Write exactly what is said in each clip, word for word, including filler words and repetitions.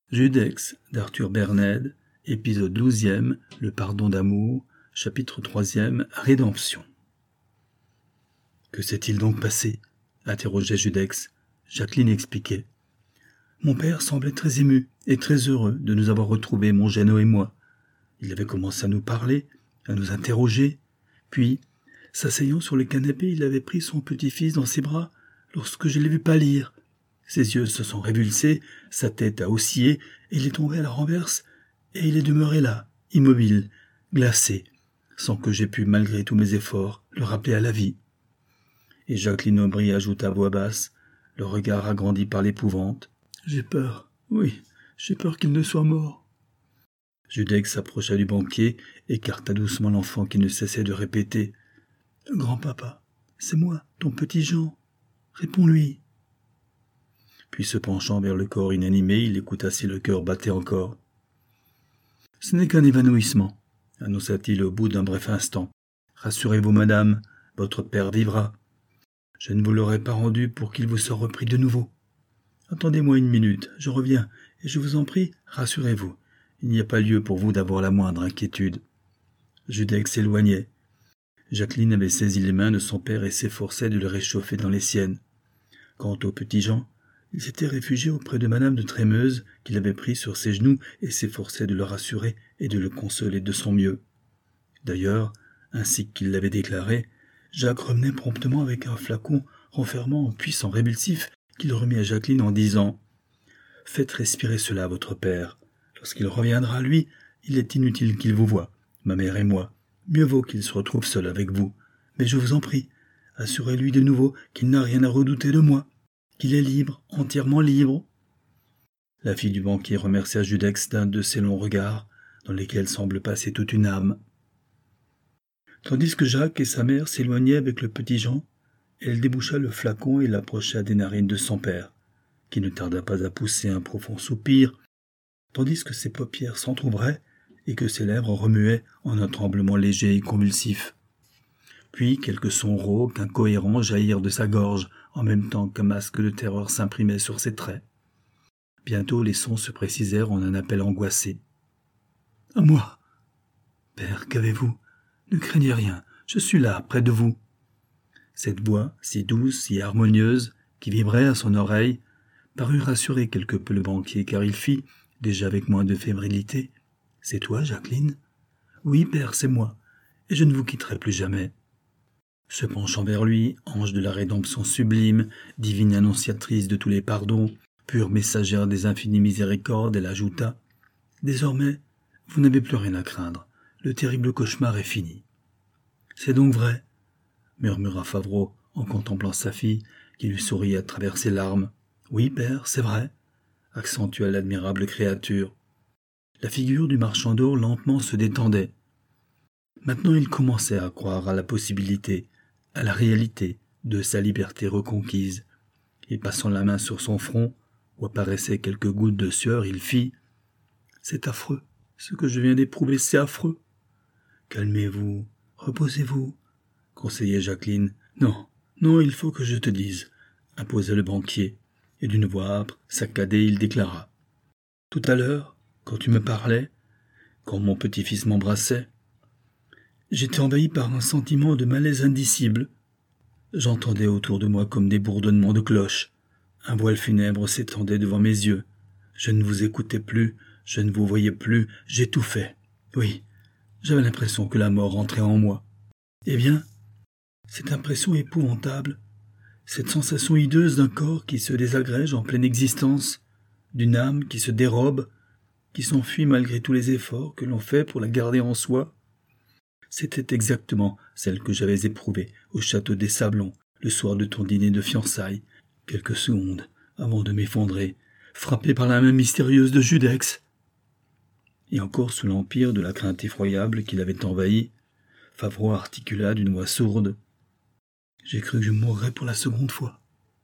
Judex d'Arthur Bernède, épisode douzième, le pardon d'amour, chapitre troisième, rédemption. Que s'est-il donc passé? Interrogeait Judex. Jacqueline expliquait. Mon père semblait très ému et très heureux de nous avoir retrouvés, mon Géno et moi. Il avait commencé à nous parler, à nous interroger, puis, s'asseyant sur le canapé, il avait pris son petit-fils dans ses bras lorsque je l'ai vu pâlir. Ses yeux se sont révulsés, sa tête a oscillé, et il est tombé à la renverse, et il est demeuré là, immobile, glacé, sans que j'aie pu, malgré tous mes efforts, le rappeler à la vie. Et Jacqueline Aubry ajouta à voix basse, le regard agrandi par l'épouvante. « J'ai peur, oui, j'ai peur qu'il ne soit mort. » Judex s'approcha du banquier, écarta doucement l'enfant qui ne cessait de répéter. « Grand-papa, c'est moi, ton petit Jean. Réponds-lui. » Puis se penchant vers le corps inanimé, il écouta si le cœur battait encore. « Ce n'est qu'un évanouissement, » annonça-t-il au bout d'un bref instant. « Rassurez-vous, madame, votre père vivra. Je ne vous l'aurais pas rendu pour qu'il vous soit repris de nouveau. Attendez-moi une minute, je reviens, et je vous en prie, rassurez-vous. Il n'y a pas lieu pour vous d'avoir la moindre inquiétude. » Judex s'éloignait. Jacqueline avait saisi les mains de son père et s'efforçait de le réchauffer dans les siennes. Quant au petit Jean, il s'était réfugié auprès de madame de Trémeuse, qu'il avait pris sur ses genoux et s'efforçait de le rassurer et de le consoler de son mieux. D'ailleurs, ainsi qu'il l'avait déclaré, Jacques revenait promptement avec un flacon renfermant un puissant répulsif qu'il remit à Jacqueline en disant « Faites respirer cela à votre père. Lorsqu'il reviendra, lui, il est inutile qu'il vous voie, ma mère et moi. Mieux vaut qu'il se retrouve seul avec vous. Mais je vous en prie, assurez-lui de nouveau qu'il n'a rien à redouter de moi, qu'il est libre, entièrement libre. » La fille du banquier remercia Judex d'un de ses longs regards, dans lesquels semble passer toute une âme. Tandis que Jacques et sa mère s'éloignaient avec le petit Jean, elle déboucha le flacon et l'approcha des narines de son père, qui ne tarda pas à pousser un profond soupir, tandis que ses paupières s'entr'ouvraient et que ses lèvres remuaient en un tremblement léger et convulsif. Puis quelques sons rauques, incohérents jaillirent de sa gorge, en même temps qu'un masque de terreur s'imprimait sur ses traits. Bientôt les sons se précisèrent en un appel angoissé. « À moi !»« Père, qu'avez-vous ? Ne craignez rien, je suis là, près de vous. » Cette voix, si douce, si harmonieuse, qui vibrait à son oreille, parut rassurer quelque peu le banquier, car il fit, déjà avec moins de fébrilité, « C'est toi, Jacqueline ?»« Oui, père, c'est moi, et je ne vous quitterai plus jamais. » Se penchant vers lui, ange de la rédemption sublime, divine annonciatrice de tous les pardons, pure messagère des infinies miséricordes, elle ajouta « Désormais, vous n'avez plus rien à craindre, le terrible cauchemar est fini. »« C'est donc vrai ?» murmura Favreau en contemplant sa fille, qui lui souriait à travers ses larmes. « Oui, père, c'est vrai » accentua l'admirable créature. La figure du marchand d'or lentement se détendait. Maintenant il commençait à croire à la possibilité, à la réalité de sa liberté reconquise. Et passant la main sur son front, où apparaissaient quelques gouttes de sueur, il fit « C'est affreux, ce que je viens d'éprouver, c'est affreux. »« Calmez-vous, reposez-vous, » conseillait Jacqueline. « Non, non, il faut que je te dise, » imposa le banquier, et d'une voix âpre, saccadée, il déclara. « Tout à l'heure, quand tu me parlais, quand mon petit-fils m'embrassait, j'étais envahi par un sentiment de malaise indicible. J'entendais autour de moi comme des bourdonnements de cloches. Un voile funèbre s'étendait devant mes yeux. Je ne vous écoutais plus, je ne vous voyais plus, j'étouffais. Oui, j'avais l'impression que la mort entrait en moi. Eh bien, cette impression épouvantable, cette sensation hideuse d'un corps qui se désagrège en pleine existence, d'une âme qui se dérobe, qui s'enfuit malgré tous les efforts que l'on fait pour la garder en soi, c'était exactement celle que j'avais éprouvée au château des Sablons, le soir de ton dîner de fiançailles, quelques secondes avant de m'effondrer, frappé par la main mystérieuse de Judex. Et encore sous l'empire de la crainte effroyable qui l'avait envahi, Favreau articula d'une voix sourde. « J'ai cru que je mourrais pour la seconde fois. »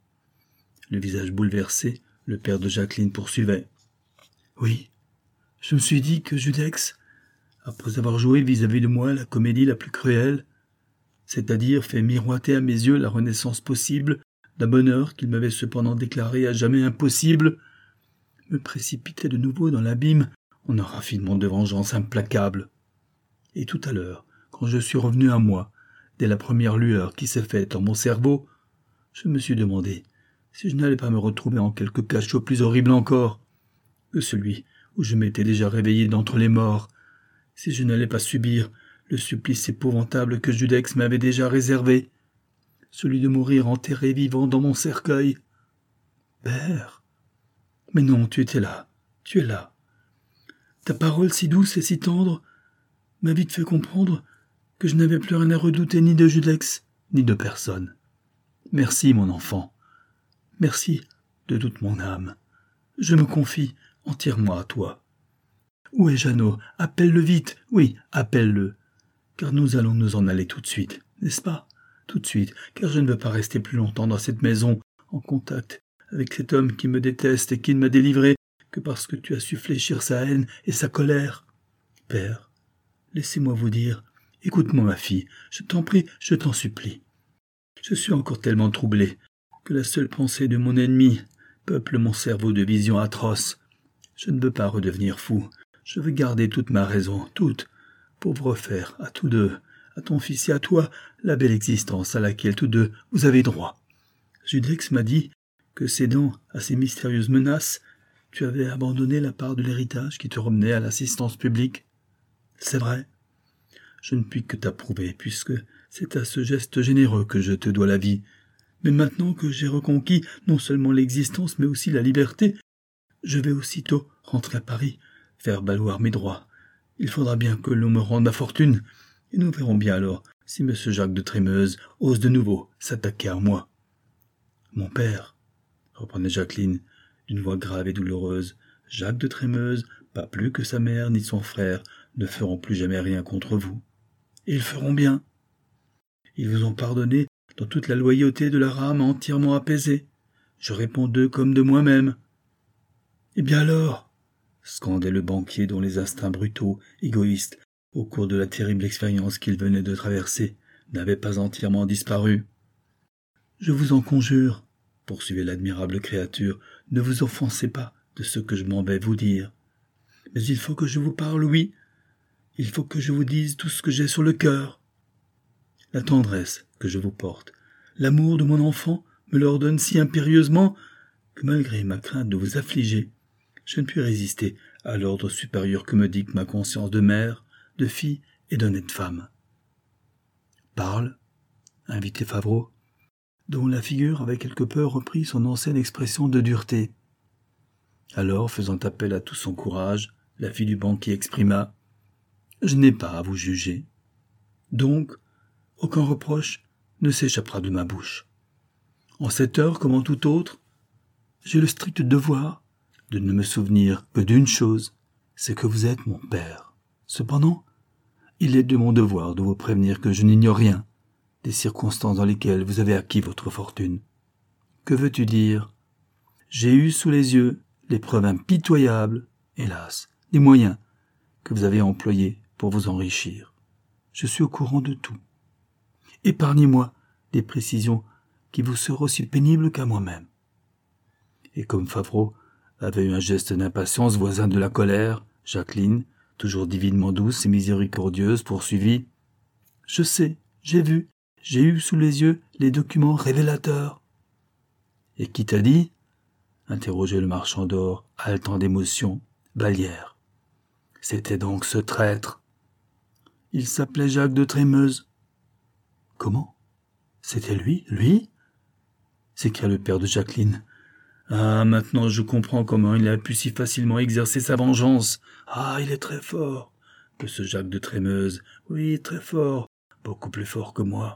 Le visage bouleversé, le père de Jacqueline poursuivait. « Oui, je me suis dit que Judex, après avoir joué vis-à-vis de moi la comédie la plus cruelle, c'est-à-dire fait miroiter à mes yeux la renaissance possible d'un bonheur qu'il m'avait cependant déclaré à jamais impossible, me précipitais de nouveau dans l'abîme en un raffinement de vengeance implacable. Et tout à l'heure, quand je suis revenu à moi, dès la première lueur qui s'est faite en mon cerveau, je me suis demandé si je n'allais pas me retrouver en quelque cachot plus horrible encore que celui où je m'étais déjà réveillé d'entre les morts, si je n'allais pas subir le supplice épouvantable que Judex m'avait déjà réservé, celui de mourir enterré vivant dans mon cercueil. Père, mais non, tu étais là, tu es là. Ta parole si douce et si tendre m'a vite fait comprendre que je n'avais plus rien à redouter ni de Judex, ni de personne. Merci, mon enfant. Merci de toute mon âme. Je me confie entièrement à toi. Où est Jeannot? Appelle-le vite. Oui, appelle-le. Car nous allons nous en aller tout de suite, n'est-ce pas? Tout de suite, car je ne veux pas rester plus longtemps dans cette maison, en contact avec cet homme qui me déteste et qui ne m'a délivré que parce que tu as su fléchir sa haine et sa colère. Père, laissez-moi vous dire, écoute-moi ma fille, je t'en prie, je t'en supplie. Je suis encore tellement troublé que la seule pensée de mon ennemi peuple mon cerveau de visions atroces. Je ne veux pas redevenir fou, je veux garder toute ma raison, toute, pour vous refaire, à tous deux, à ton fils et à toi, la belle existence à laquelle tous deux vous avez droit. Judex m'a dit que, cédant à ces mystérieuses menaces, tu avais abandonné la part de l'héritage qui te remenait à l'assistance publique. C'est vrai. Je ne puis que t'approuver, puisque c'est à ce geste généreux que je te dois la vie. Mais maintenant que j'ai reconquis non seulement l'existence, mais aussi la liberté, je vais aussitôt rentrer à Paris, faire valoir mes droits. Il faudra bien que l'on me rende ma fortune, et nous verrons bien alors si M. Jacques de Trémeuse ose de nouveau s'attaquer à moi. Mon père, reprenait Jacqueline, d'une voix grave et douloureuse, Jacques de Trémeuse, pas plus que sa mère ni son frère, ne feront plus jamais rien contre vous. Et ils feront bien. Ils vous ont pardonné dans toute la loyauté de leur âme entièrement apaisée. Je réponds d'eux comme de moi-même. Eh bien alors, scandait le banquier dont les instincts brutaux, égoïstes, au cours de la terrible expérience qu'il venait de traverser, n'avaient pas entièrement disparu. Je vous en conjure, poursuivait l'admirable créature, ne vous offensez pas de ce que je m'en vais vous dire. Mais il faut que je vous parle, oui. Il faut que je vous dise tout ce que j'ai sur le cœur. La tendresse que je vous porte, l'amour de mon enfant me l'ordonne si impérieusement que malgré ma crainte de vous affliger, je ne puis résister à l'ordre supérieur que me dicte ma conscience de mère, de fille et d'honnête femme. Parle, invitait Favreau, dont la figure avait quelque peu repris son ancienne expression de dureté. Alors, faisant appel à tout son courage, la fille du banquier exprima « Je n'ai pas à vous juger. Donc, aucun reproche ne s'échappera de ma bouche. En cette heure, comme en toute autre, j'ai le strict devoir de ne me souvenir que d'une chose, c'est que vous êtes mon père. Cependant, il est de mon devoir de vous prévenir que je n'ignore rien des circonstances dans lesquelles vous avez acquis votre fortune. Que veux-tu dire? J'ai eu sous les yeux les preuves impitoyables, hélas, des moyens que vous avez employés pour vous enrichir. Je suis au courant de tout. Épargnez-moi des précisions qui vous seront aussi pénibles qu'à moi-même. Et comme Favreau avait eu un geste d'impatience voisin de la colère, Jacqueline, toujours divinement douce et miséricordieuse, poursuivit « Je sais, j'ai vu, j'ai eu sous les yeux les documents révélateurs. »« Et qui t'a dit ?» interrogeait le marchand d'or, haletant d'émotion, Vallière. « C'était donc ce traître. Il s'appelait Jacques de Trémeuse. »« Comment? C'était lui, lui ?» s'écria le père de Jacqueline. « Ah, maintenant je comprends comment il a pu si facilement exercer sa vengeance. Ah, il est très fort, que ce Jacques de Trémeuse. Oui, très fort, beaucoup plus fort que moi. »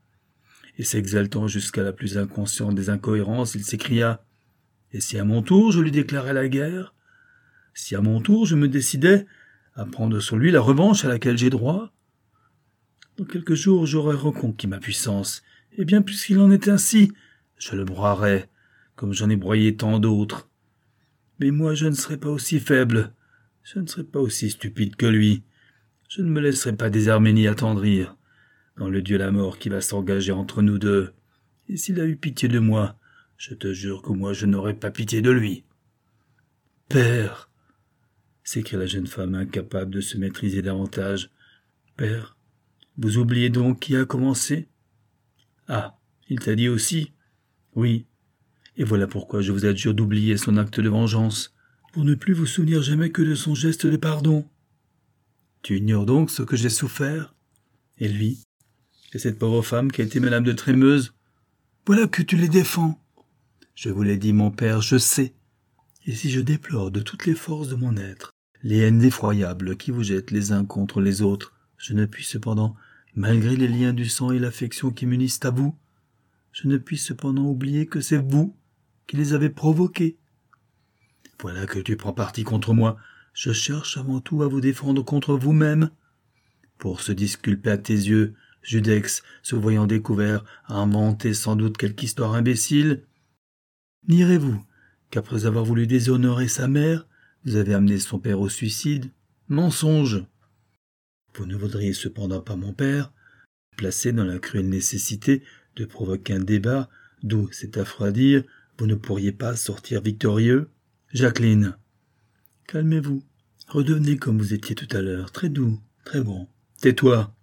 Et s'exaltant jusqu'à la plus inconsciente des incohérences, il s'écria « Et si à mon tour je lui déclarais la guerre? Si à mon tour je me décidais à prendre sur lui la revanche à laquelle j'ai droit? Dans quelques jours j'aurais reconquis ma puissance, et bien puisqu'il en est ainsi, je le broierais, comme j'en ai broyé tant d'autres. Mais moi je ne serai pas aussi faible, je ne serai pas aussi stupide que lui, je ne me laisserai pas désarmer ni attendrir. Quand le Dieu la mort qui va s'engager entre nous deux, et s'il a eu pitié de moi, je te jure que moi je n'aurai pas pitié de lui. » Père !» s'écria la jeune femme, incapable de se maîtriser davantage. « Père, vous oubliez donc qui a commencé ? » ?»« Ah, il t'a dit aussi ? » ?»« Oui, et voilà pourquoi je vous adjure d'oublier son acte de vengeance, pour ne plus vous souvenir jamais que de son geste de pardon. Tu ignores donc ce que j'ai souffert ? Et lui ? Et cette pauvre femme qui a été madame de Trémeuse ? Voilà que tu les défends. Je vous l'ai dit, mon père, je sais. Et si je déplore de toutes les forces de mon être les haines effroyables qui vous jettent les uns contre les autres, je ne puis cependant, malgré les liens du sang et l'affection qui m'unissent à vous, je ne puis cependant oublier que c'est vous qui les avez provoqués. Voilà que tu prends parti contre moi. Je cherche avant tout à vous défendre contre vous-même. Pour se disculper à tes yeux, Judex, se voyant découvert, a inventé sans doute quelque histoire imbécile. Nierez-vous qu'après avoir voulu déshonorer sa mère, vous avez amené son père au suicide? Mensonge! Vous ne voudriez cependant pas, mon père, placé dans la cruelle nécessité de provoquer un débat d'où, c'est affreux à dire, vous ne pourriez pas sortir victorieux? Jacqueline, calmez-vous, redevenez comme vous étiez tout à l'heure, très doux, très bon. Tais-toi.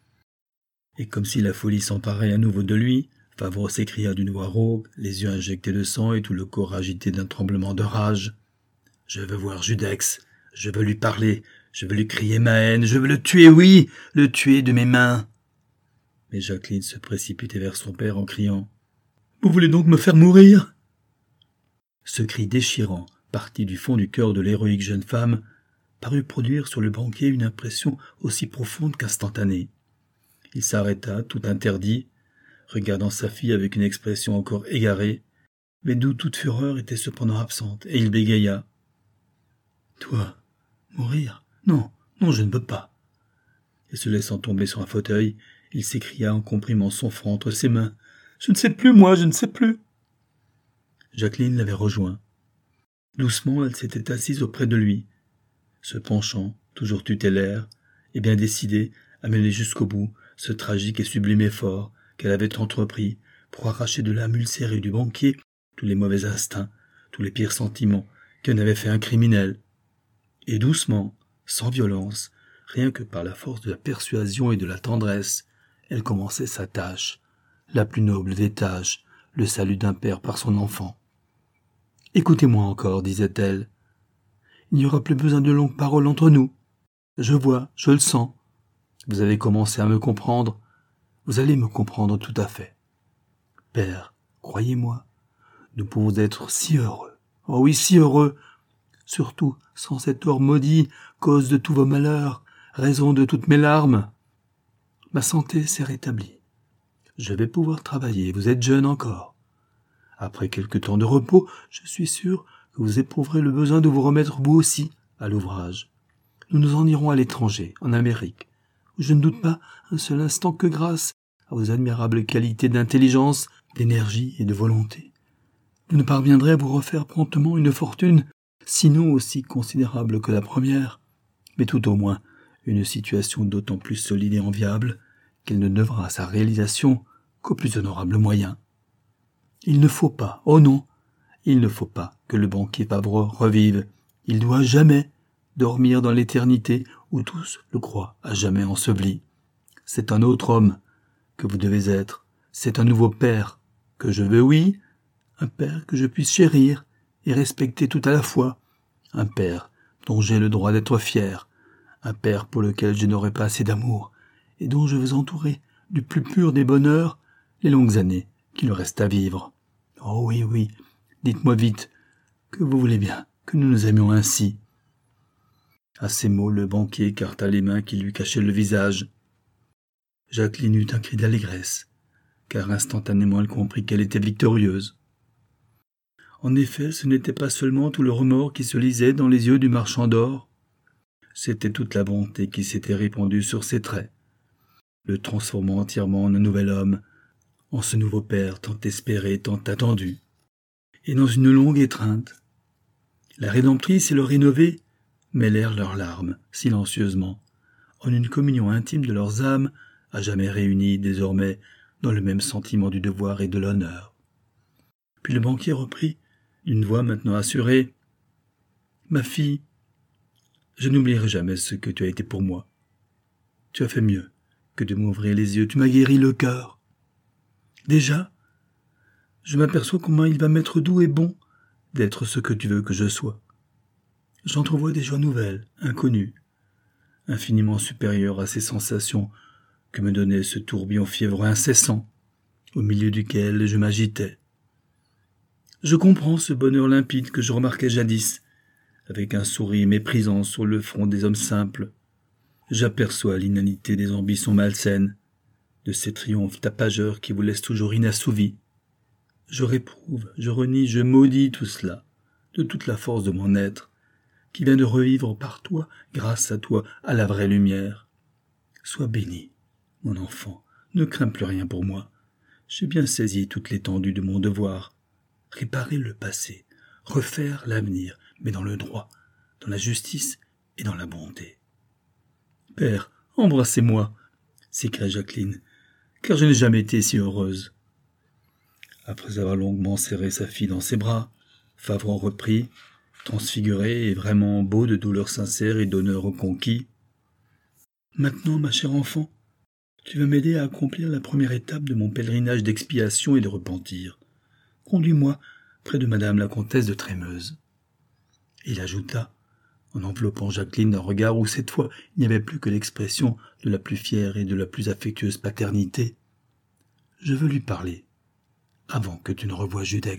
Et comme si la folie s'emparait à nouveau de lui, Favreau s'écria d'une voix rauque, les yeux injectés de sang et tout le corps agité d'un tremblement de rage. « Je veux voir Judex, je veux lui parler, je veux lui crier ma haine, je veux le tuer, oui, le tuer de mes mains. » Mais Jacqueline se précipitait vers son père en criant « Vous voulez donc me faire mourir ?» Ce cri déchirant, parti du fond du cœur de l'héroïque jeune femme, parut produire sur le banquier une impression aussi profonde qu'instantanée. Il s'arrêta, tout interdit, regardant sa fille avec une expression encore égarée, mais d'où toute fureur était cependant absente, et il bégaya. « Toi, mourir ? Non, non, je ne peux pas. » Et se laissant tomber sur un fauteuil, il s'écria en comprimant son front entre ses mains. « Je ne sais plus, moi, je ne sais plus. » Jacqueline l'avait rejoint. Doucement, elle s'était assise auprès de lui, se penchant, toujours tutélaire, et bien décidée à mener jusqu'au bout ce tragique et sublime effort qu'elle avait entrepris pour arracher de l'âme ulcérée du banquier tous les mauvais instincts, tous les pires sentiments qu'en avait fait un criminel. Et doucement, sans violence, rien que par la force de la persuasion et de la tendresse, elle commençait sa tâche, la plus noble des tâches, le salut d'un père par son enfant. « Écoutez-moi encore, disait-elle. Il n'y aura plus besoin de longues paroles entre nous. Je vois, je le sens. Vous avez commencé à me comprendre. Vous allez me comprendre tout à fait. Père, croyez-moi, nous pouvons être si heureux. Oh oui, si heureux. Surtout sans cet or maudit, cause de tous vos malheurs, raison de toutes mes larmes. Ma santé s'est rétablie. Je vais pouvoir travailler, vous êtes jeune encore. Après quelque temps de repos, je suis sûr que vous éprouverez le besoin de vous remettre vous aussi à l'ouvrage. Nous nous en irons à l'étranger, en Amérique, où je ne doute pas un seul instant que grâce à vos admirables qualités d'intelligence, d'énergie et de volonté, vous ne parviendrez à vous refaire promptement une fortune, sinon aussi considérable que la première, mais tout au moins une situation d'autant plus solide et enviable qu'elle ne devra sa réalisation qu'aux plus honorables moyens. Il ne faut pas, oh non, il ne faut pas que le banquier Favreau revive. Il doit jamais dormir dans l'éternité où tous le croient à jamais enseveli. C'est un autre homme que vous devez être. C'est un nouveau père que je veux, oui, un père que je puisse chérir et respecter tout à la fois, un père dont j'ai le droit d'être fier, un père pour lequel je n'aurai pas assez d'amour et dont je veux entourer du plus pur des bonheurs les longues années qu'il me reste à vivre. Oh oui, oui, dites-moi vite que vous voulez bien que nous nous aimions ainsi. » À ces mots, le banquier écarta les mains qui lui cachaient le visage. Jacqueline eut un cri d'allégresse, car instantanément elle comprit qu'elle était victorieuse. En effet, ce n'était pas seulement tout le remords qui se lisait dans les yeux du marchand d'or, c'était toute la bonté qui s'était répandue sur ses traits, le transformant entièrement en un nouvel homme, en ce nouveau père tant espéré, tant attendu, et dans une longue étreinte. La rédemptrice et le rénové mêlèrent leurs larmes, silencieusement, en une communion intime de leurs âmes, à jamais réunies désormais dans le même sentiment du devoir et de l'honneur. Puis le banquier reprit, d'une voix maintenant assurée. « Ma fille, je n'oublierai jamais ce que tu as été pour moi. Tu as fait mieux que de m'ouvrir les yeux, tu m'as guéri le cœur. Déjà, je m'aperçois comment il va m'être doux et bon d'être ce que tu veux que je sois. J'entrevois des joies nouvelles, inconnues, infiniment supérieures à ces sensations que me donnait ce tourbillon fiévreux incessant, au milieu duquel je m'agitais. Je comprends ce bonheur limpide que je remarquais jadis, avec un sourire méprisant sur le front des hommes simples. J'aperçois l'inanité des ambitions malsaines, de ces triomphes tapageurs qui vous laissent toujours inassouvis. Je réprouve, je renie, je maudis tout cela, de toute la force de mon être, qui vient de revivre par toi, grâce à toi, à la vraie lumière. Sois béni, mon enfant, ne crains plus rien pour moi. J'ai bien saisi toute l'étendue de mon devoir. Réparer le passé, refaire l'avenir, mais dans le droit, dans la justice et dans la bonté. « Père, embrassez-moi » s'écria Jacqueline, « car je n'ai jamais été si heureuse. » Après avoir longuement serré sa fille dans ses bras, Favron reprit, transfiguré et vraiment beau de douleur sincère et d'honneur reconquis. « Maintenant, ma chère enfant, tu vas m'aider à accomplir la première étape de mon pèlerinage d'expiation et de repentir. Conduis-moi près de madame la comtesse de Trémeuse. » Il ajouta, en enveloppant Jacqueline d'un regard où cette fois il n'y avait plus que l'expression de la plus fière et de la plus affectueuse paternité. « Je veux lui parler, avant que tu ne revoies Judex. »